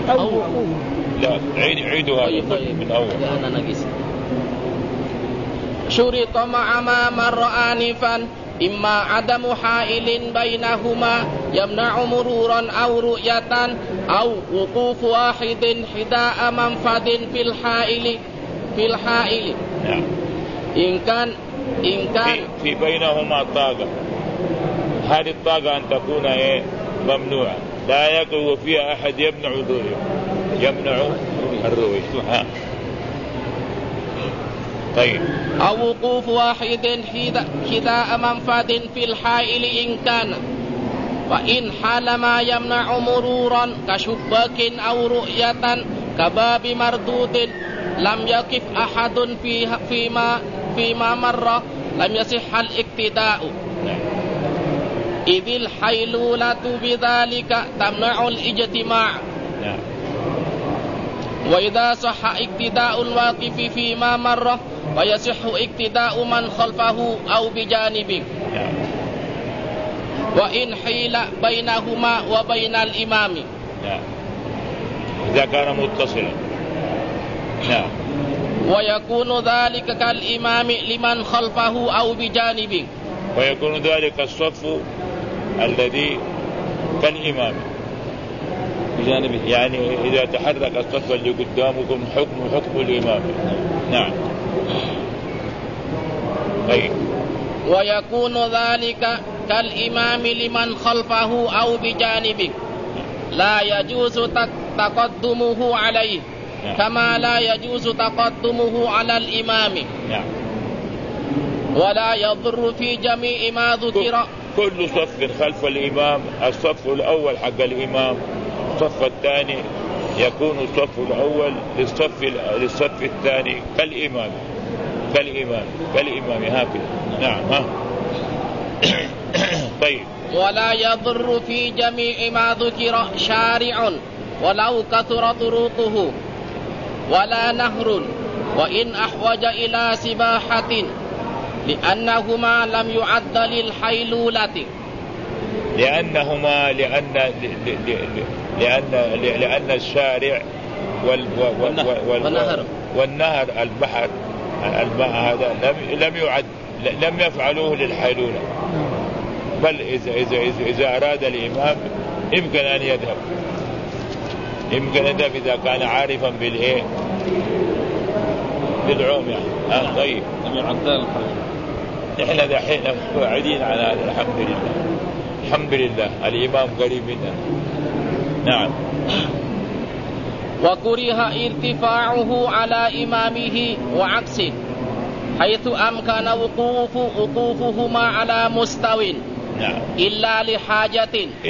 أو وقوف. لا عيدها من أول. أنا نقص. شرط مع ما مر آنفا إما عدم حائل بينهما يمنع مرورا أو رؤية أو وقوف واحد حذاء منفذ في الحائل. نعم. إن كان في بينهما طاقة، هذه الطاقة أن تكون ممنوعة، لا يقع فيها أحد يمنع الرؤية. طيب. أو وقوف واحد حذاء منفذ في الحائل إن كان، وإن حال ما يمنع مرورا كشباك أو رؤية كباب مردود لم يقف أحد فيما مر لم يصح الاقتداء، إذ الحيلولة بذلك تمنع الاجتماع. وإذا صح اقتداء الواقف فيما مر ويصح اقتداء من خلفه أو بجانبه، وإن حيل بينهما وبين الإمام إذا كان متصلا. نعم. ويكون ذلك كالإمام لمن خلفه أو بجانبه، ويكون ذلك الصف الذي كالإمام بجانبه، يعني إذا تحرك الصف اللي قدامكم حكم الإمام. نعم. طيب. ويكون ذلك كالإمام لمن خلفه أو بجانبه لا يجوز تقدمه عليه كما لا يجوز تقدمه على الإمام. ولا يضر في جميع ما ذكر كل صف خلف الإمام، الصف الأول حق الإمام، الصف الثاني يكون الصف الأول للصف الثاني كالإمام هكذا. نعم. طيب. ولا يضر في جميع ما ذكر شارع ولو كثر طرقه ولا نهر وإن أحوج إلى سباحة لأنهما لم يعد للحيلولة. لأن الشارع والنهر البحر الماء هذا لم يعد، لم يفعلوه للحيلولة، بل إذا أراد الإمام يمكن أن يذهب إذا كان عارفا بالعوم يعني. طيب. لم يعد الحيلولة. نحن دحين قاعدين على هذا، الحمد لله الإمام قريب منا. نعم. وكره ارتفاعه على إمامه وعكسه حيث أمكن وقوفهما على مستوٍ. نعم. إلا لحاجة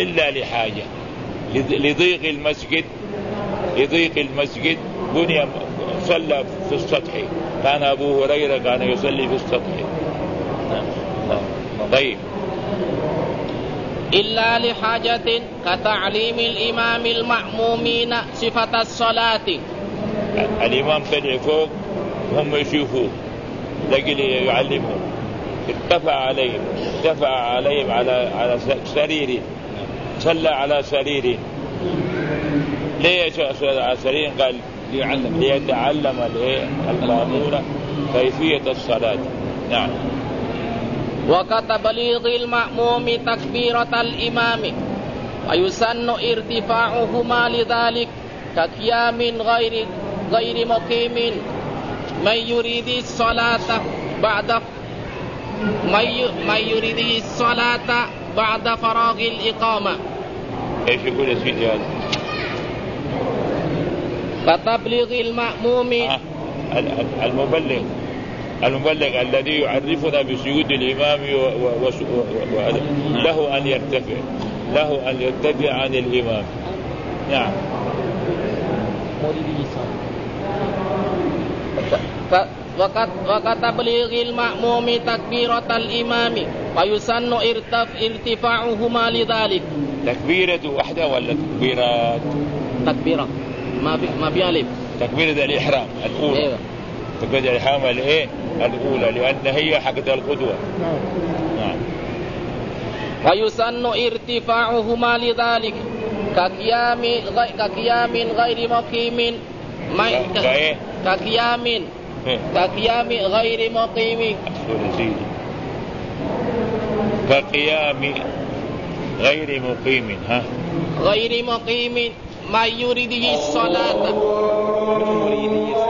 لضيق المسجد بني صلى في السطح. كان أبو هريرة كان يصلي في السطح. طيب. إلا لحاجة كتعليم الإمام المأمومين صفة الصلاة. الإمام طلع فوق هم يشوفوه لقل يعلمهم، اتفع عليهم على سرير، صلى على سرير. ليه صلى على سرير؟ قال ليتعلم المأمون كيفية الصلاة. نعم. وكتبليغ المأموم تكبيرة الإمام ويسن ارتفاعهما لذلك كقيام غير مقيم من يريد الصلاة بعد فراغ الإقامة. ايش يقول يا سيدي هذا؟ كتبليغ المأموم المبلغ الذي يعرفنا بسجود الإمام له أن يرتفع عن الإمام. نعم. وكتبليغ المأموم تكبيرة الإمام ويسن ارتفاعهما لذلك. تكبيرة واحدة ولا تكبيرات؟ تكبيرة ما في ألف. تكبيرة الإحرام الأولى. أيوة. تكبيرة الإحرام الأولى لأن هي حقة القدوة. نعم. ويسن ارتفاعهما لذلك كقيام غير مقيم كقيام غير مقيم كقيام غير مقيم غير مقيم ما يريد الصلاة